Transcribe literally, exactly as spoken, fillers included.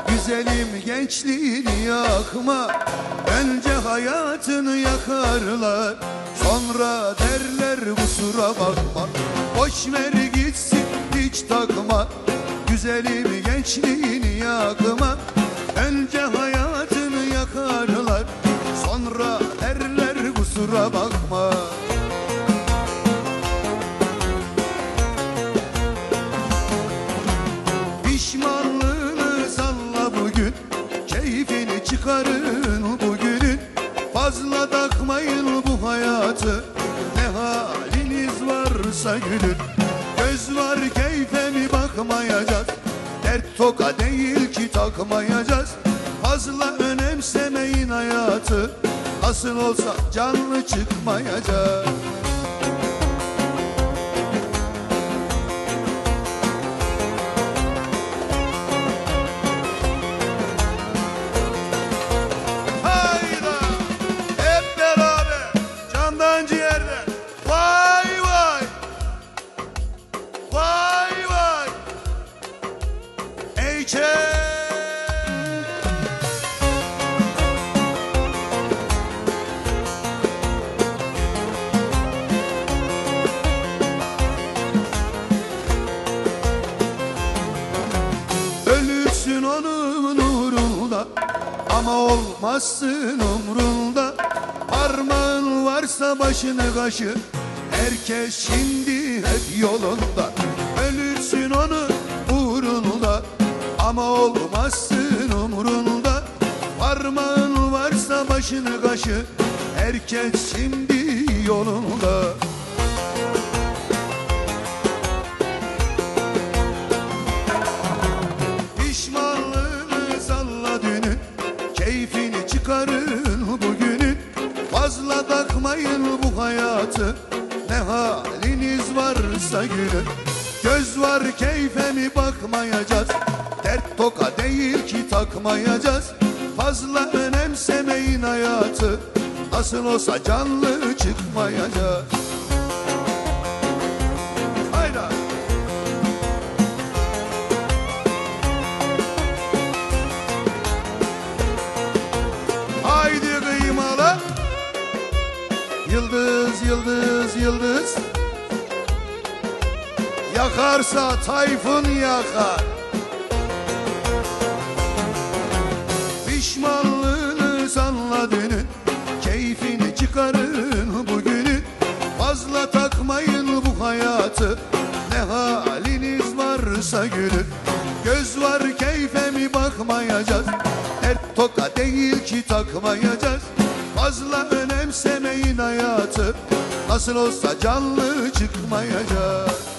Güzelim gençliğini yakma, önce hayatını yakarlar, sonra derler kusura bakma. Boş ver gitsin hiç takma, güzelim gençliğini yakma, önce hayatını yakarlar, sonra derler kusura bakma. Pişmanlığını salla bugün, keyfini çıkarın bugünün. Fazla takmayın bu hayatı, ne haliniz varsa gülün. Göz var keyfe mi bakmayacağız, dert toka değil ki takmayacağız. Fazla önemsemeyin hayatı, nasıl olsa canlı çıkmayacağız. Ölürsün onun uğrunda ama olmazsın umrunda. Parmağın varsa başını kaşı, herkes şimdi hep yolunda. Ölürsün onun uğrunda ama olmazsın umrunda. Parmağın varsa başını kaşı, herkes şimdi yolunda. Pişmanlığını salla dünün, keyfini çıkarın bugünün. Fazla takmayın bu hayatı, ne haliniz varsa gülün. Göz var keyfe mi bakmayacağız, dert toka değil ki takmayacağız. Fazla önemsemeyin hayatı, nasıl olsa canlı çıkmayacağız. Hayda. Haydi kıymalı, yıldız yıldız yıldız. Yakarsa Tayfun yakar. Pişmanlığını salla dünün, keyfini çıkarın bugünün. Fazla takmayın bu hayatı, ne haliniz varsa gülün. Göz var keyfe mi bakmayacağız, dert toka değil ki takmayacağız. Fazla önemsemeyin hayatı, nasıl olsa canlı çıkmayacağız.